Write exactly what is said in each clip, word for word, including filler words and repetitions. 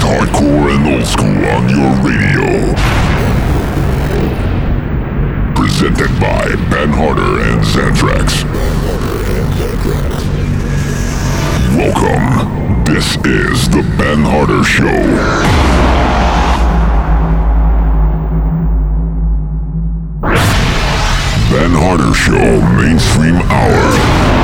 hardcore and old school on your radio. Presented by Ben Harder and Xantrax. Welcome. This is the Ben Harder Show. Ben Harder Show Mainstream Hour.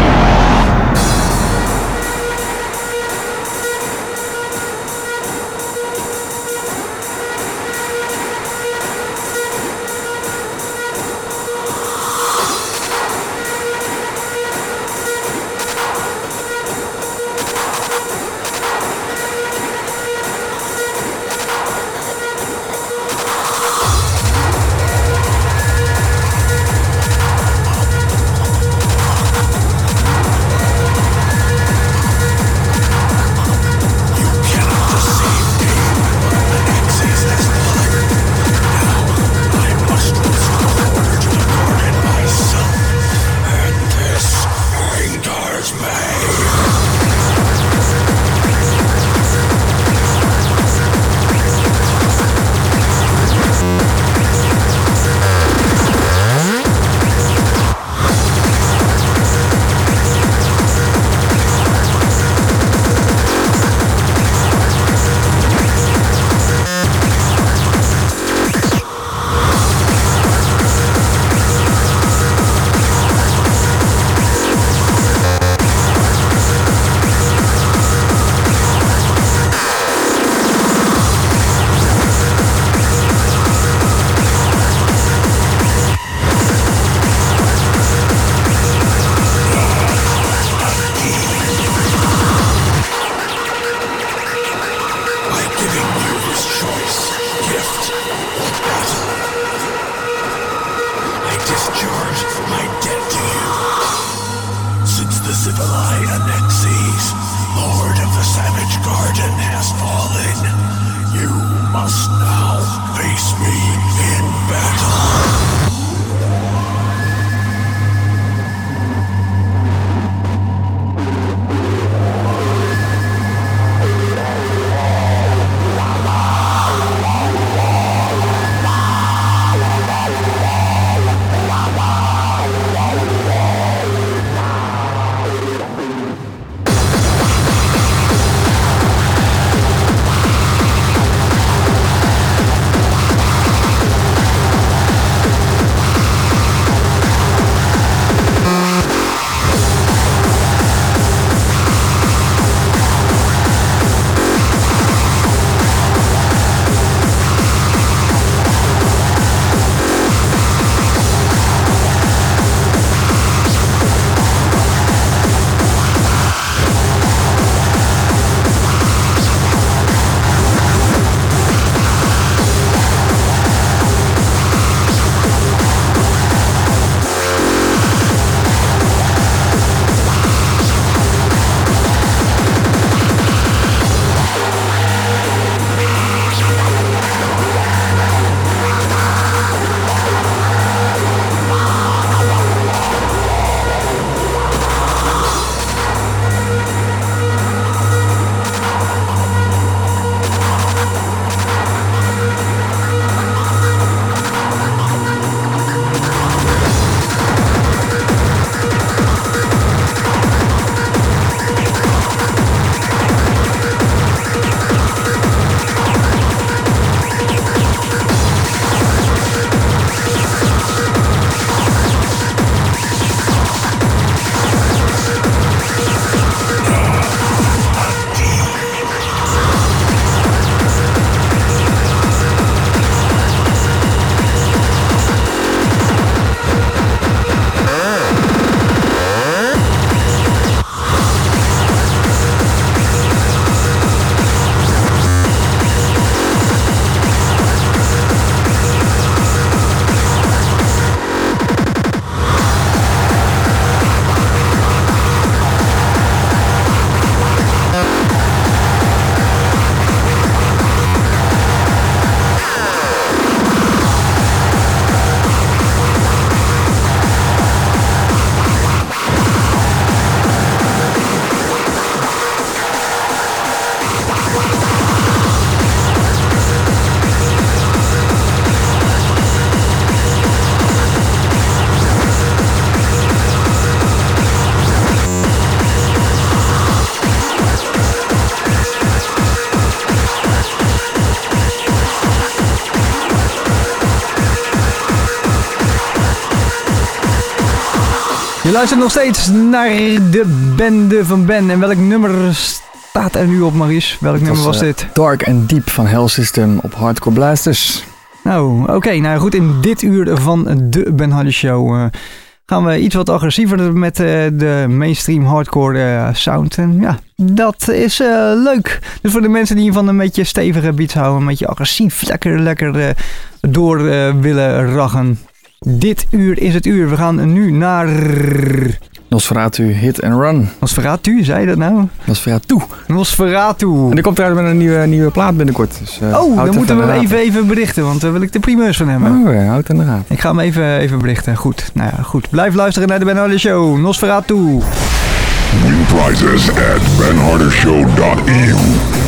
Je luistert nog steeds naar de bende van Ben. En welk nummer staat er nu op, Maurice? Welk was, nummer was dit? Uh, Dark and Deep van Hell System op Hardcore Blasters. Nou, oké. Okay, nou goed, in dit uur van de Ben Hardy Show uh, gaan we iets wat agressiever met uh, de mainstream hardcore uh, sound. En ja, dat is uh, leuk. Dus voor de mensen die van een beetje stevige beats houden, een beetje agressief, lekker, lekker uh, door uh, willen raggen. Dit uur is het uur. We gaan nu naar... Nosferatu Hit and Run. Nosferatu, zei je dat nou? Nosferatu. Nosferatu. En er komt eruit met een nieuwe, nieuwe plaat binnenkort. Dus, uh, oh, dan moeten we hem even, even berichten, want daar wil ik de primeurs van hebben. Oh ja, houd in de raad. Ik ga hem even, even berichten. Goed, nou ja, goed. Blijf luisteren naar de Ben Harder Show. Nosferatu. Win prizes at ben harder show dot e u.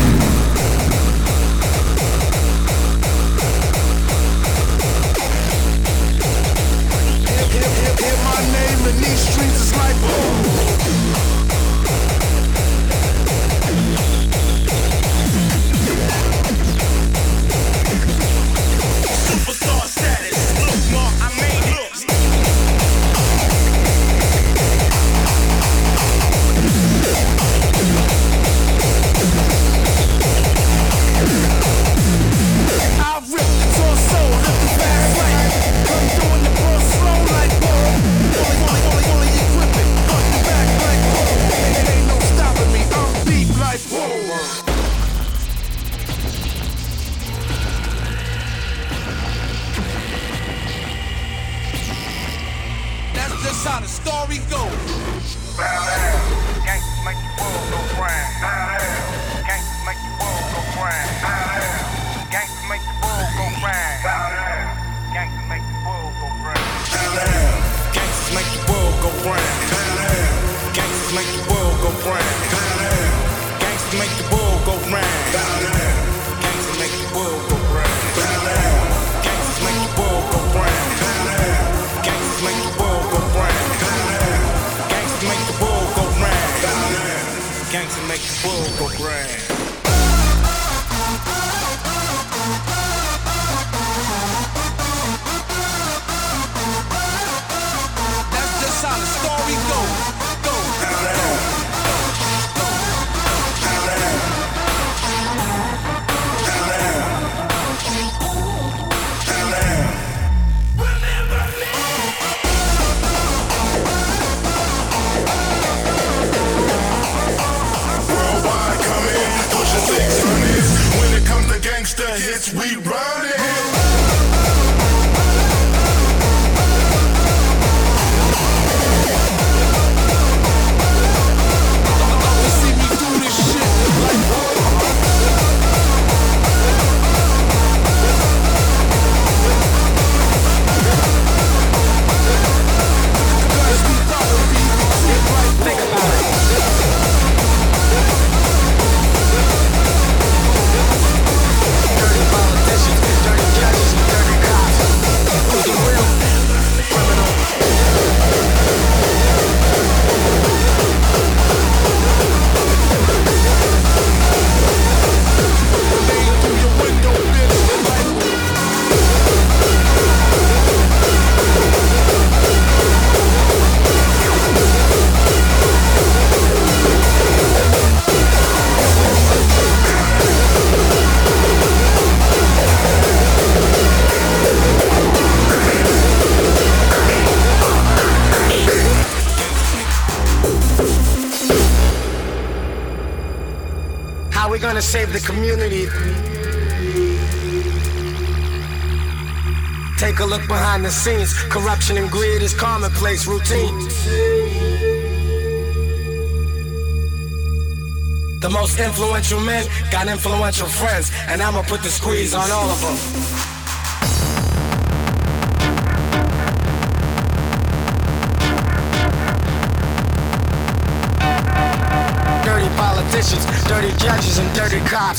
To save the community. Take a look behind the scenes. Corruption and greed is commonplace routine. The most influential men got influential friends, and I'ma put the squeeze on all of them. Dirty politicians, dirty judges, and dirty cops.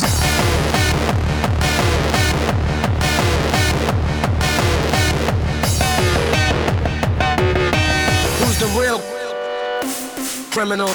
Who's the real criminal?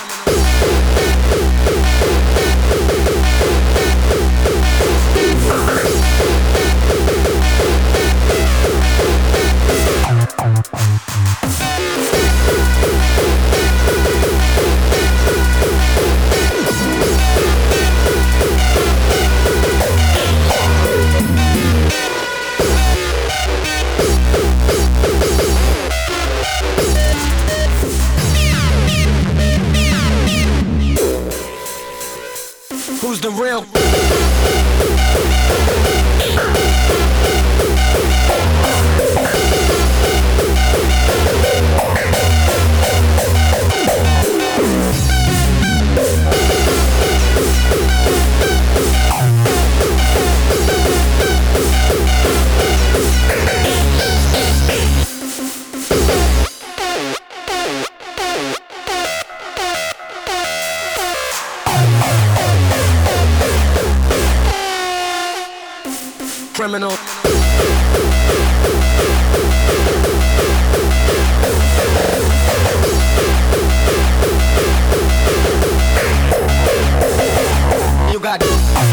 criminal. You got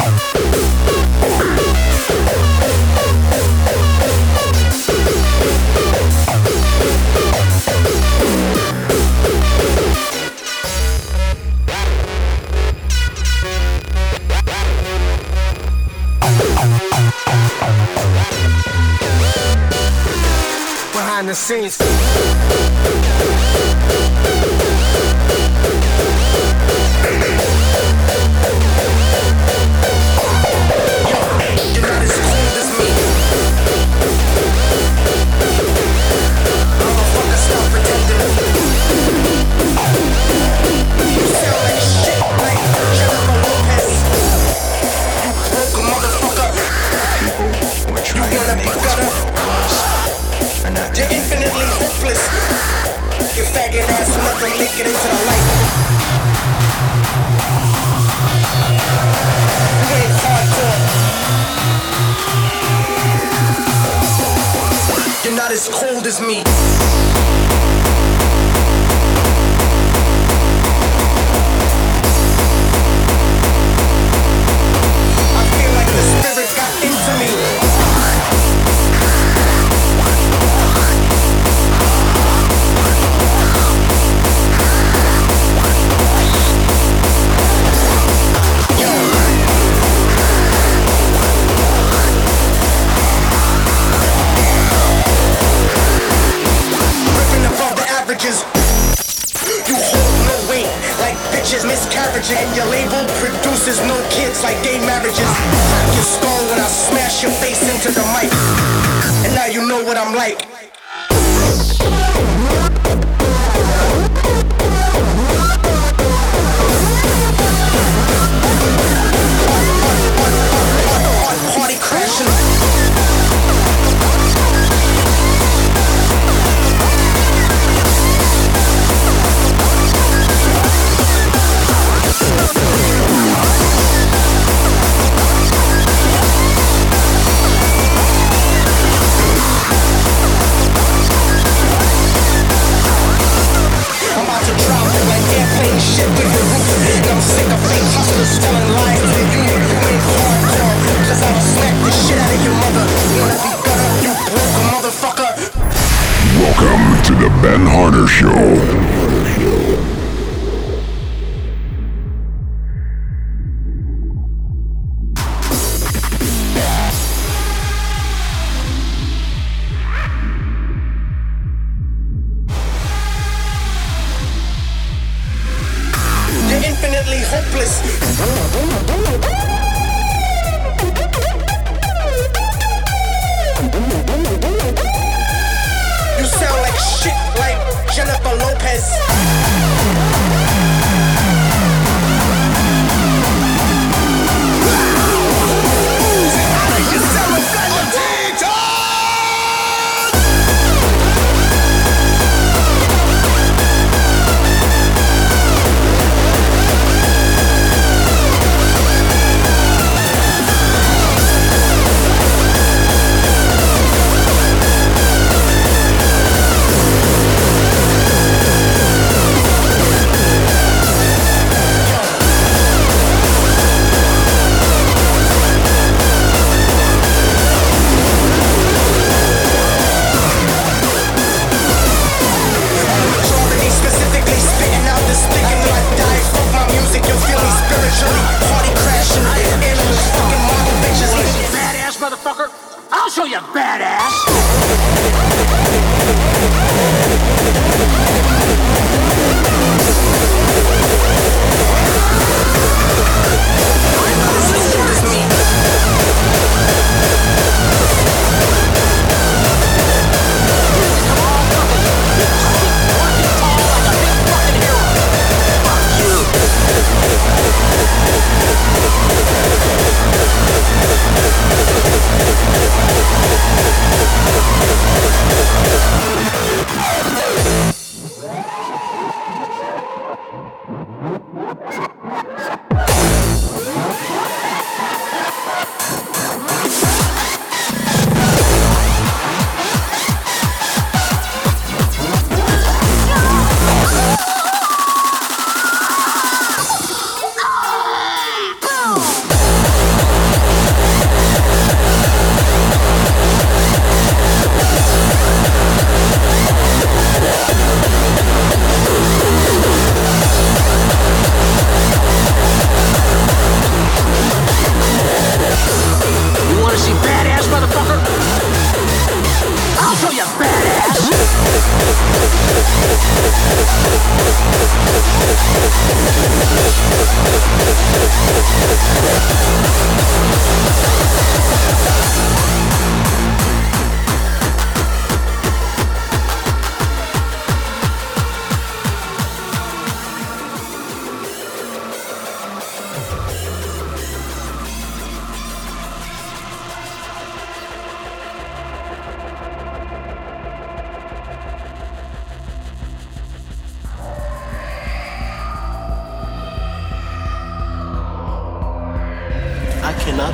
behind the scenes. You're infinitely hopeless. Your faggot ass will never make it into the light. You ain't hardcore. You're not as cold as me. I feel like the spirit got into me. You hold no weight, like bitches miscarriages. And your label produces no kids like gay marriages. Crack your skull when I smash your face into the mic. And now you know what I'm like. Party crashing. Shit with the roof. And I'm sick of fake hustlers telling lies to the youth. You ain't hardcore, cause I'ma smack the shit out of your mother. You wanna be gutter, you broke a motherfucker. Welcome to the Ben Harder Show. Infinitely hopeless. You sound like shit, like Jennifer Lopez. You sound like a teacher.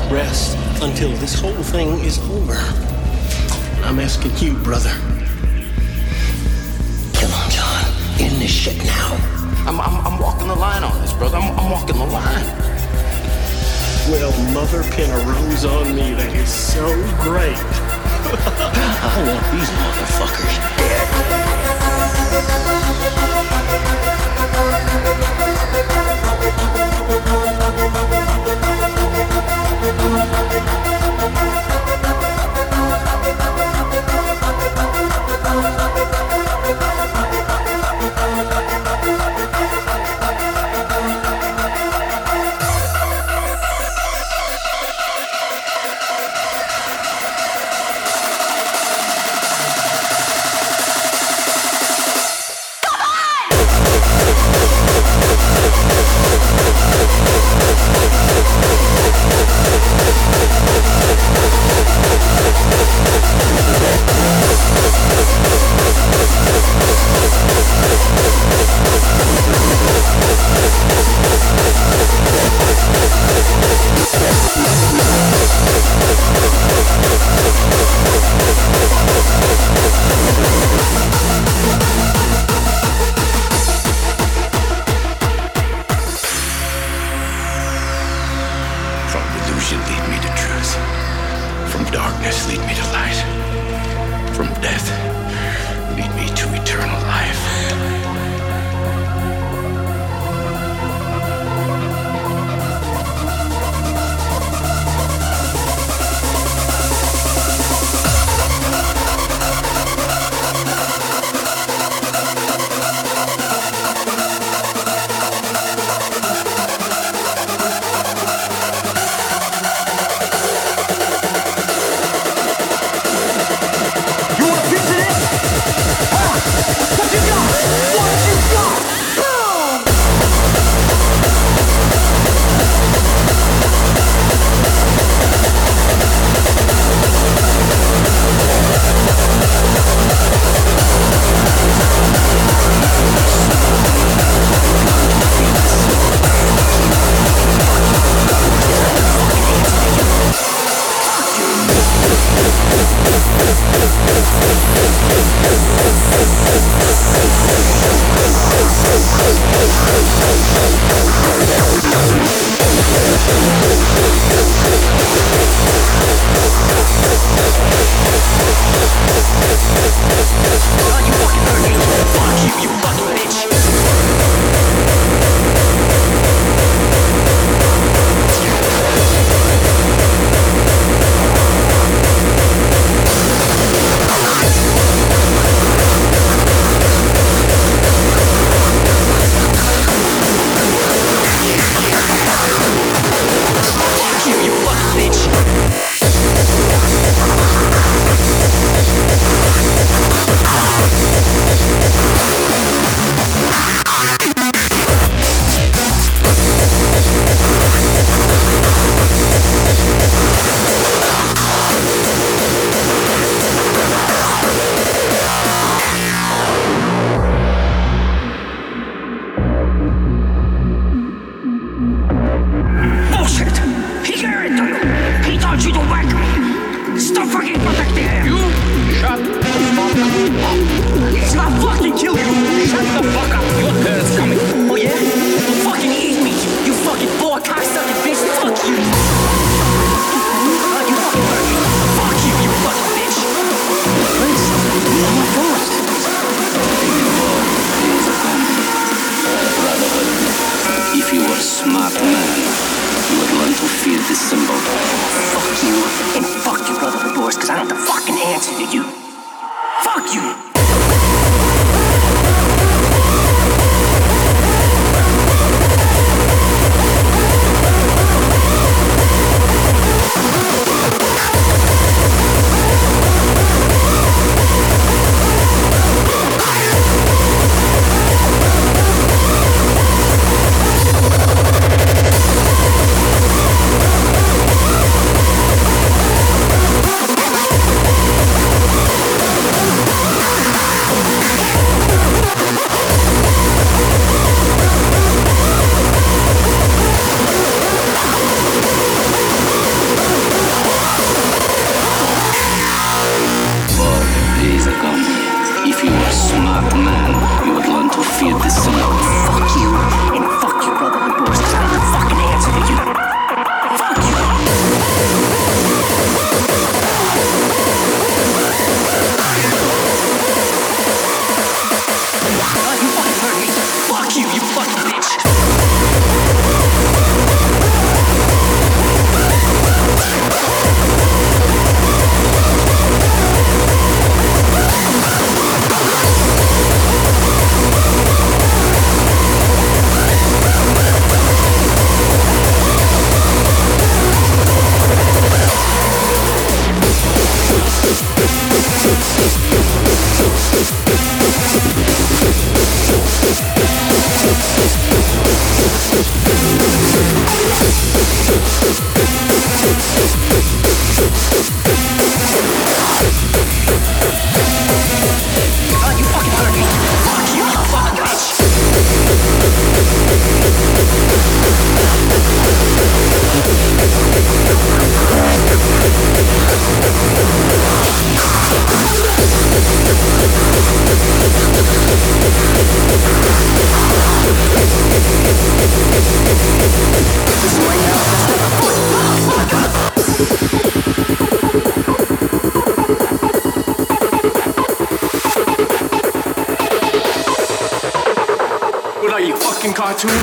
rest until this whole thing is over. I'm asking you, brother. Kill him, John. End this shit now. I'm, I'm, I'm walking the line on this, brother. I'm, I'm walking the line. Well, mother pin a rose on me. That is so great. I want these motherfuckers dead. So fuck you, and fuck your brother and boys, 'cause I don't fucking answer to you. Fuck you. Oh, you fucking heard me. Fuck you, you fucking bitch. Cartoon.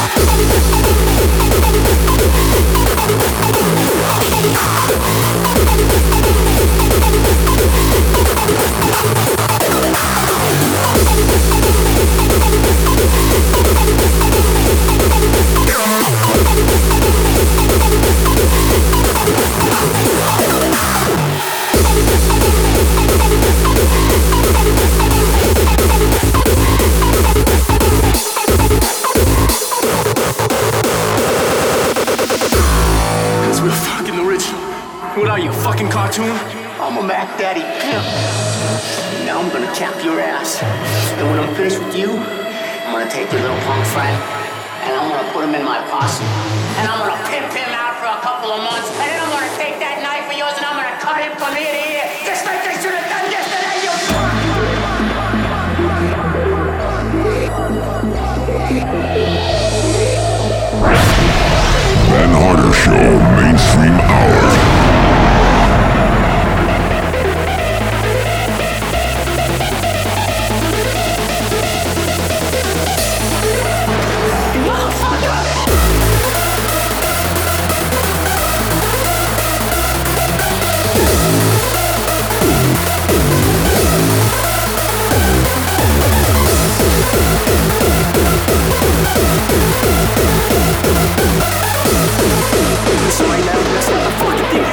What are you, fucking cartoon? I'm a Mac Daddy pimp. Now I'm gonna cap your ass. And when I'm finished with you, I'm gonna take your little punk friend and I'm gonna put him in my posse. And I'm gonna pimp him out for a couple of months. And then I'm gonna take that knife of yours and I'm gonna cut him from ear to ear. Just like they should have done yesterday, you fuck! Ben Harder Show Mainstream Hour. So right now, let's not the fucking thing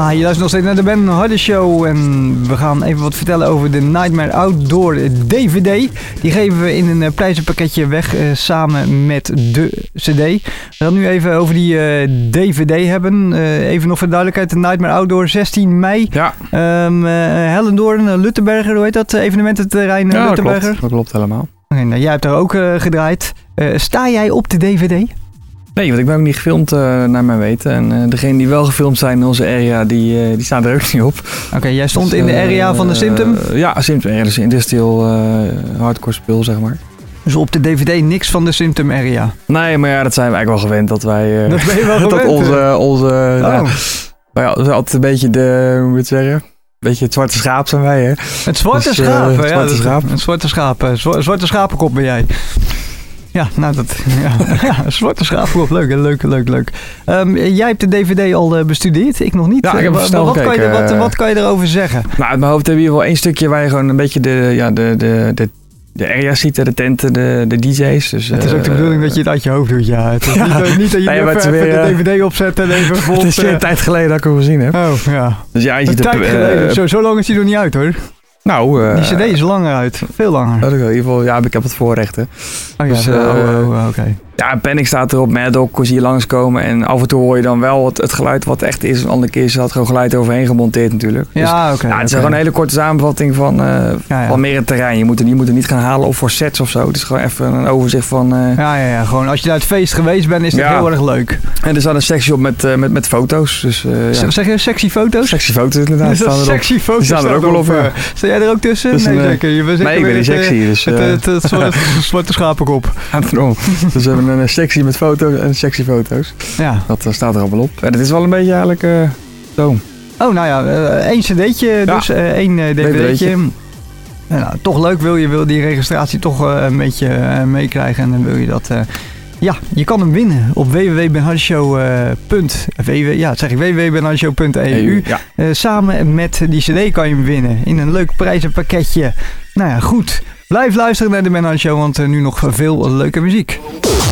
Ja, je luistert nog steeds naar de Ben Harder Show en we gaan even wat vertellen over de Nightmare Outdoor D V D. Die geven we in een uh, prijzenpakketje weg uh, samen met de C D. We gaan nu even over die uh, D V D hebben. Uh, even nog voor duidelijkheid, de Nightmare Outdoor zestien mei. Ja. Um, uh, Hellendoorn, Luttenberger, hoe heet dat? Evenemententerrein Ja, Luttenberger. dat klopt, dat klopt helemaal. Okay, nou, jij hebt er ook uh, gedraaid. Uh, sta jij op de D V D? Nee, want ik ben ook niet gefilmd uh, naar mijn weten. En uh, degenen die wel gefilmd zijn in onze area, die, uh, die staan er ook niet op. Oké, okay, jij stond dus, in de area uh, van de Symptom? Uh, ja, Symptom area, dus industrial uh, hardcore spul, zeg maar. Dus op de D V D niks van de Symptom area? Nee, maar ja, dat zijn we eigenlijk wel gewend. Dat wij... Uh, dat ben je wel gewend? dat onze... onze oh. ja, maar ja, dat is altijd een beetje de... Hoe moet je het zeggen? Een beetje het zwarte schaap zijn wij, hè? Het zwarte dus, schaap, uh, ja. Het zwarte schaap. Een zwarte schaap. Zwa- zwarte schapenkop ben jij. Ja, nou dat... Ja, ja zwarte schapenkop. Leuk, leuk, leuk, leuk. Um, jij hebt de D V D al uh, bestudeerd. Ik nog niet. Ja, ik heb uh, snel wat, gekeken. Kan je, wat, wat kan je erover zeggen? Nou, uit mijn hoofd heb je wel één stukje waar je gewoon een beetje de... Ja, de, de, de De area's ziet, de tenten, de, de D J's. Dus, het is ook de bedoeling uh, dat je het uit je hoofd doet, ja. Het is ja. Niet, niet dat je nee, even, weer, even de D V D opzet en even vol. Het is weer een tijd geleden dat ik hem gezien heb. Oh, ja. Dus ja, je een ziet tijd de, geleden. Uh, zo, zo lang is hij nog niet uit, hoor. Nou... Uh, die cd is langer uit. Veel langer. Dat ik in ieder geval, ja, ik heb het voorrechten. Oh ja, dus, uh, uh, oh, oh, oké. Okay. Ja, Panic staat erop, Mad Dog zie je langskomen. En af en toe hoor je dan wel het, het geluid wat echt is. Een andere keer is dat gewoon geluid overheen gemonteerd natuurlijk. Ja, dus, oké. Okay, ja, het okay. is gewoon een hele korte samenvatting van, uh, ja, ja. van meer het terrein. Je moet, er, je moet er niet gaan halen of voor sets of zo. Het is gewoon even een overzicht van... Uh, ja, ja, ja, gewoon als je naar het feest geweest bent is het ja. heel erg leuk. En er staat een sectie op met, uh, met, met foto's. Dus, uh, ja. Zeg je sexy foto's? Sexy foto's inderdaad. Staan erop. Sexy foto's die staan er ook wel op. Ja. Uh, sta jij er ook tussen? Dus nee, een, zeker. Je bent nee, ik ben niet sexy. Dus, het, uh, het, het, het zwarte, zwarte schapenkop. Ja, dus we hebben een sectie met foto's en sexy foto's. Ja. Dat uh, staat er allemaal op. En het is wel een beetje eigenlijk uh, zo. Oh, nou ja, uh, één cd'tje dus. Ja. Uh, één uh, D V D'tje. Nou, toch leuk, wil je wil die registratie toch uh, een beetje uh, meekrijgen. En dan wil je dat... Uh, ja, je kan hem winnen op w w w punt ben harder show punt e u. Ja, zeg ik w w w punt ben harder show punt e u. Ja. Uh, samen met die cd kan je hem winnen. In een leuk prijzenpakketje. Nou ja, goed. Blijf luisteren naar de Ben Harder Show, want uh, nu nog veel leuke muziek.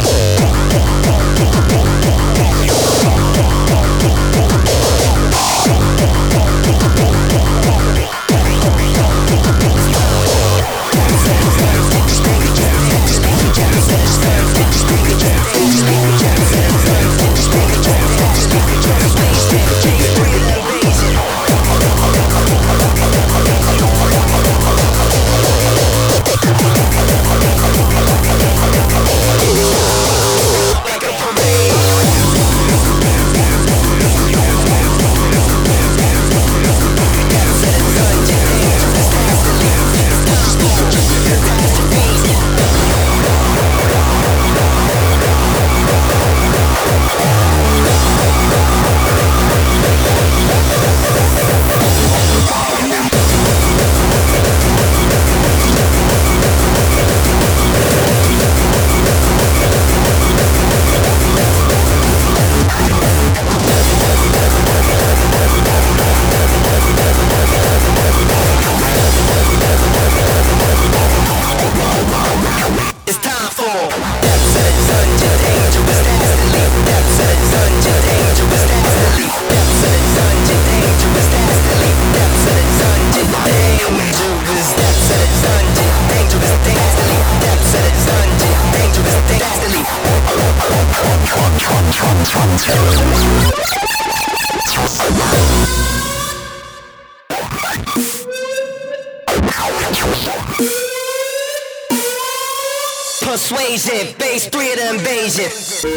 Persuasive, bass three of the invasion.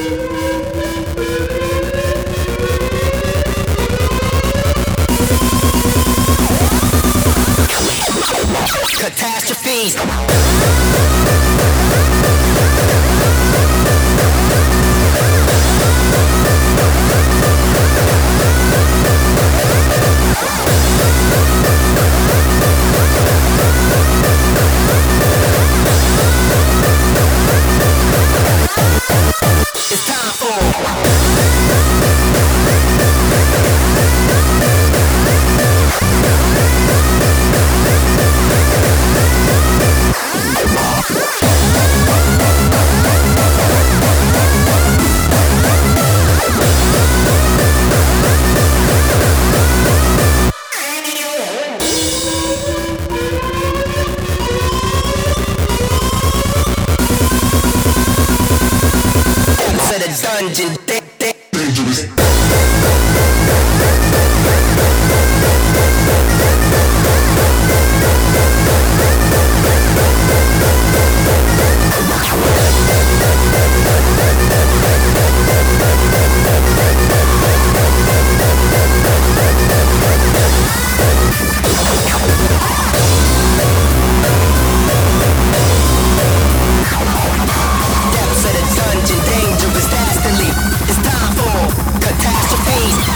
Catastrophes. It's time for dungeon. Dangerous. Depths of the dungeon, dangerous, dastardly. It's time for catastrophes.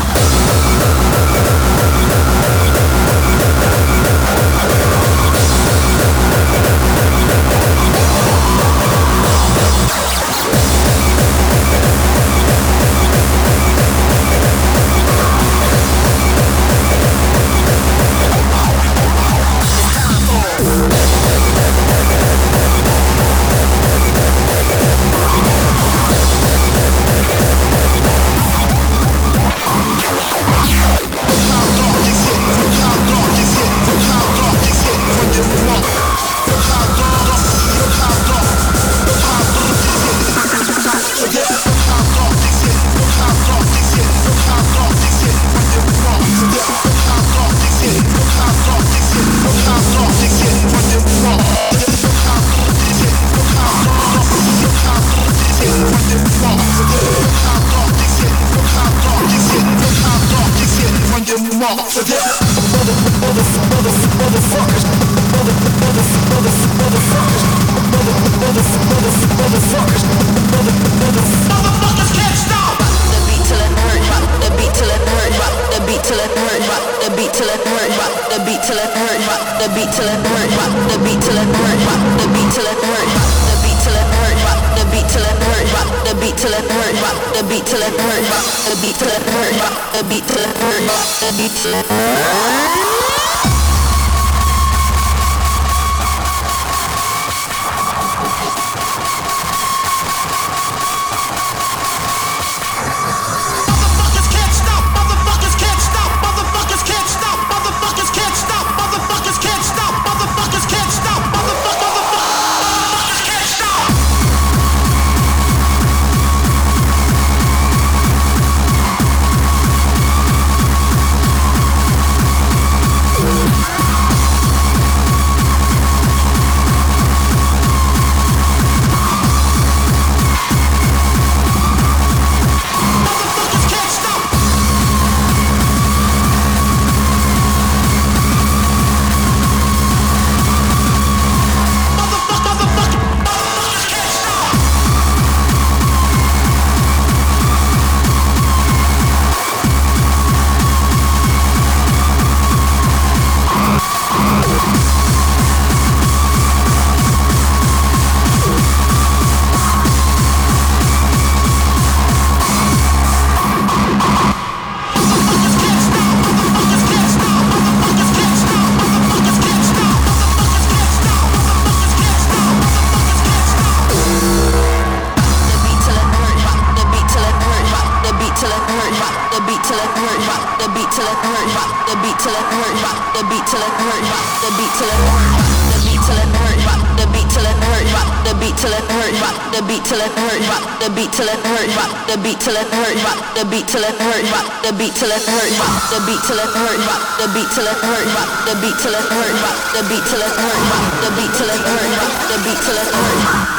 Till it hurt, rock the beat till it hurt, rock the beat till it hurt, rock the beat till it hurt, rock the beat till it hurt, rock the beat till it hurt, rock the beat till it hurt, rock the beat till it hurt, rock the beat till it hurt.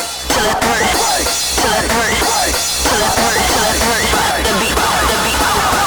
Till it hurt, till it hurt, till it hurt, till it hurt, the beat, the beat.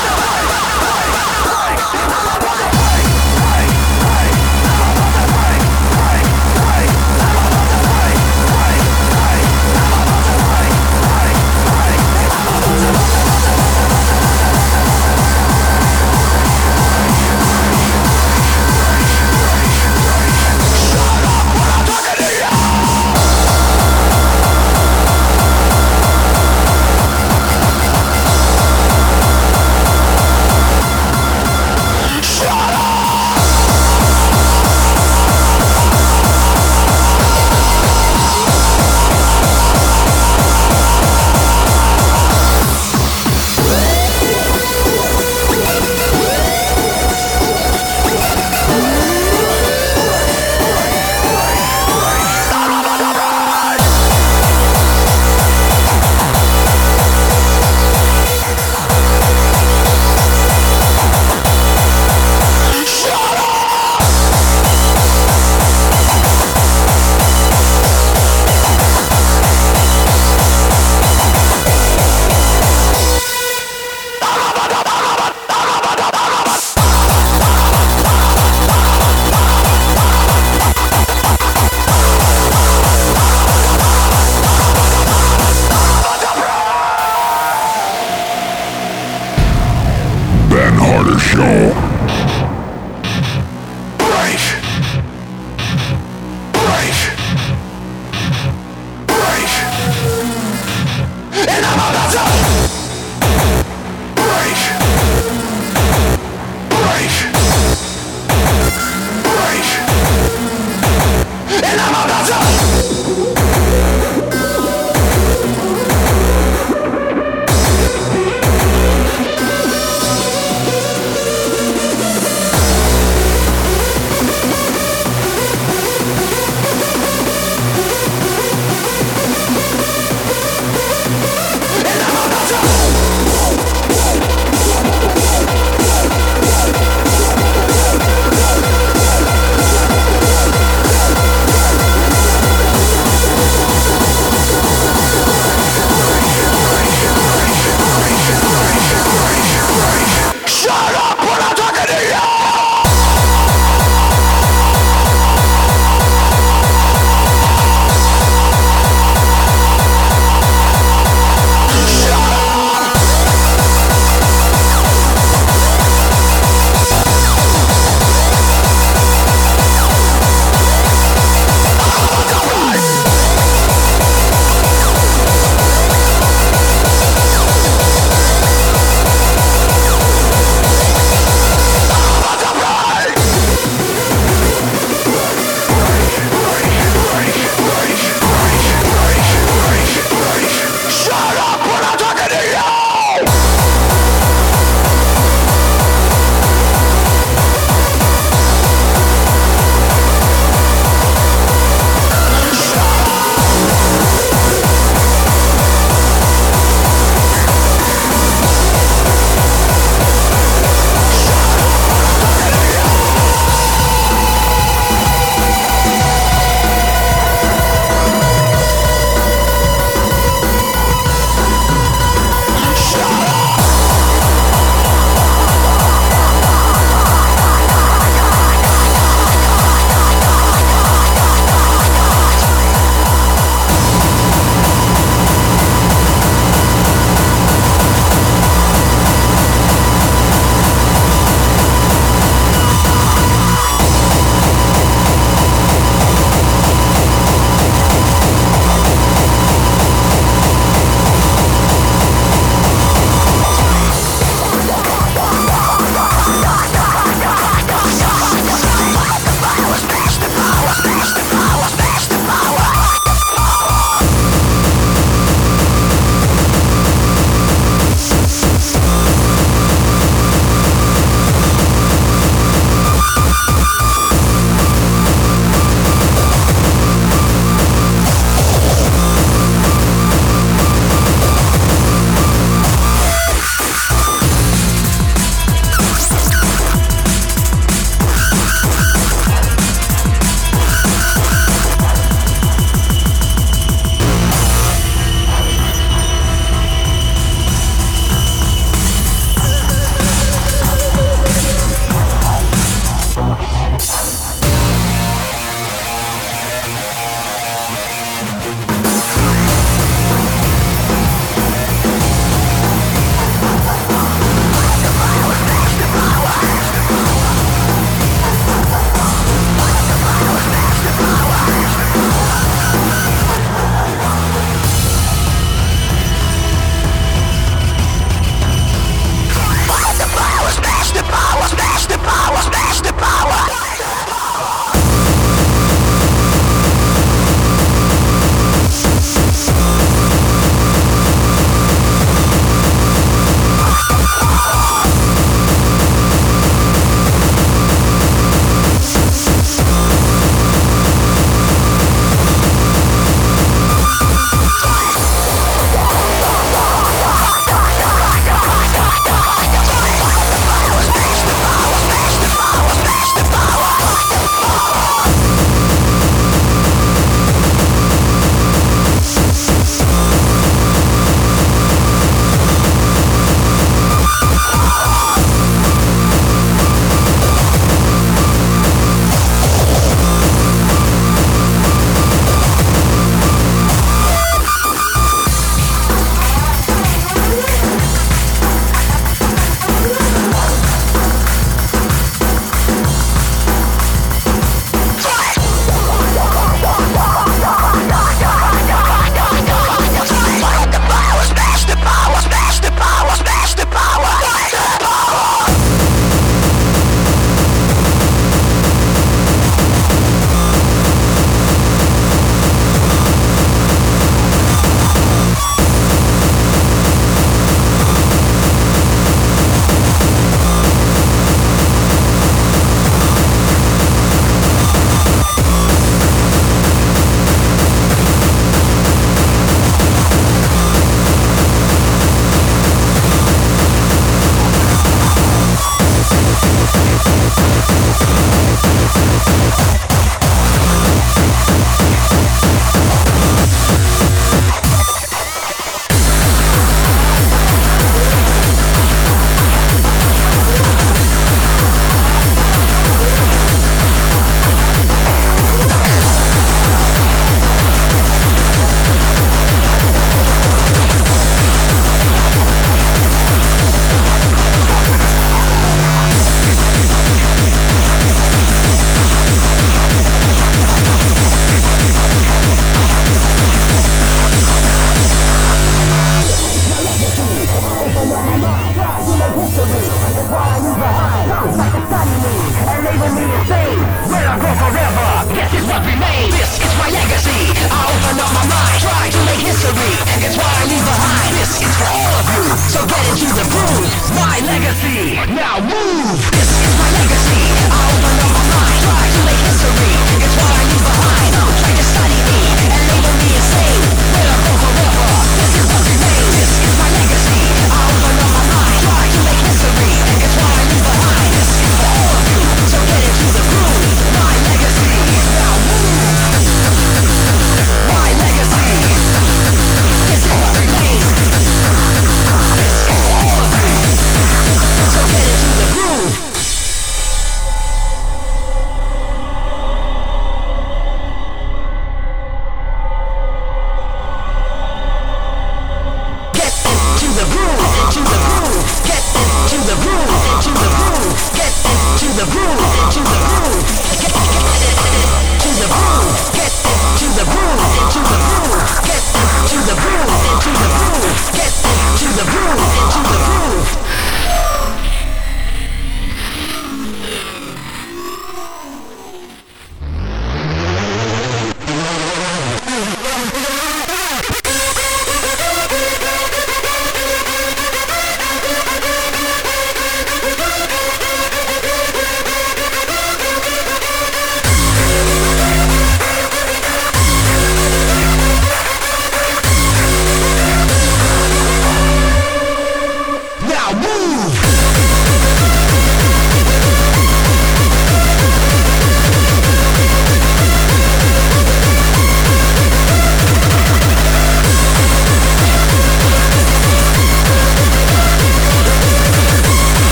what remains. This is my legacy. I open up my mind, try to make history, and it's what I leave behind. This is for all of you, so get into the groove. My legacy, now move. This is my legacy. I open up my mind, try to make history, and it's what I leave behind. Don't try to study me and label me insane. Will I go forever? This is what remains. This is my legacy. I open up my mind, try to make history, and it's what I leave behind. This is for all of you, so get into the groove. My legacy, now move. My legacy. This is what remains. This is for all of you, so get into the groove.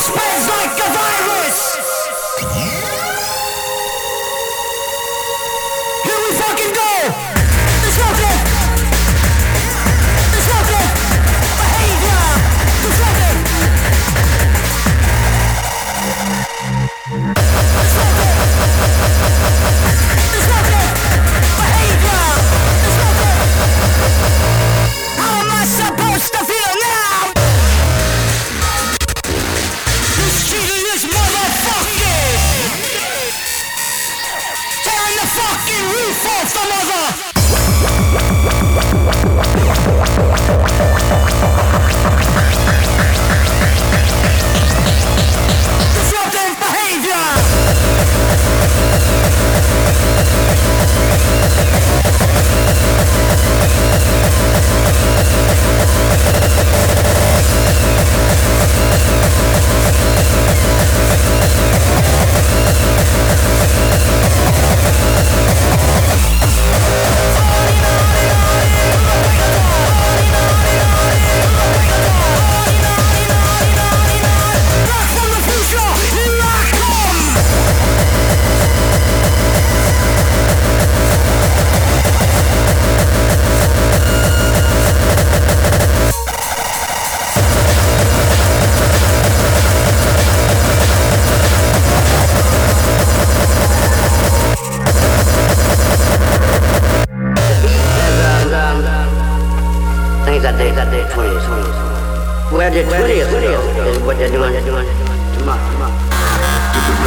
spreads like a virus. Here we fucking go. Disruptive. Disruptive behavior. Disruptive. Disruptive. Disruptive behavior. Disruptive. How am I supposed to feel now? Mischievous motherfuckers! Tearing the fucking roof off the mother! Disruptive behavior! Rock from the future, here I come! Things that day, that day, twentieth. Where the twentieth is what they're doing, they're doing tomorrow, tomorrow.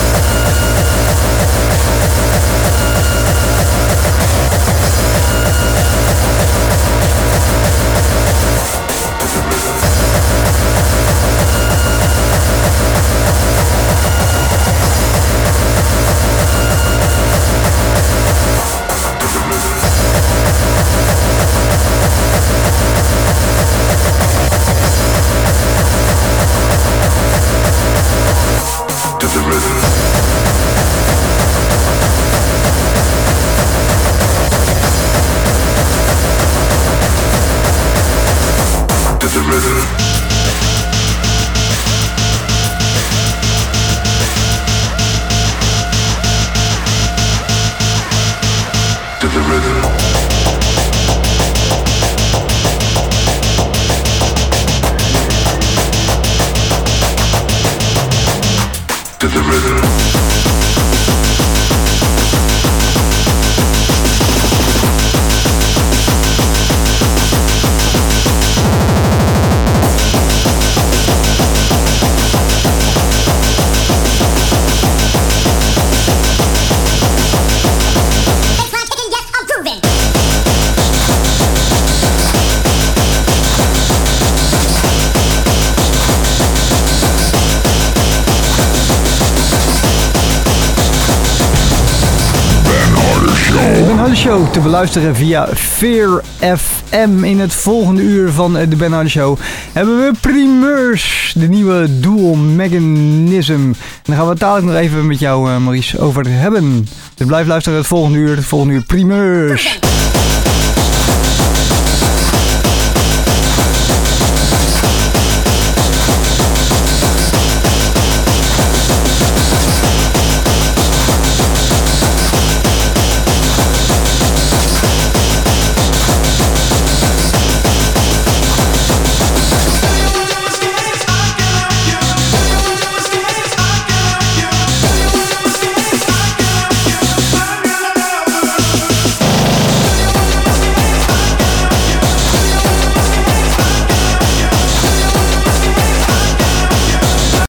De show te beluisteren via Fear F M. In het volgende uur van de Ben Hardy Show hebben we primeurs, de nieuwe Dual Mechanism. En daar gaan we het dadelijk nog even met jou, Maurice, over hebben. Dus blijf luisteren het volgende uur, het volgende uur primeurs.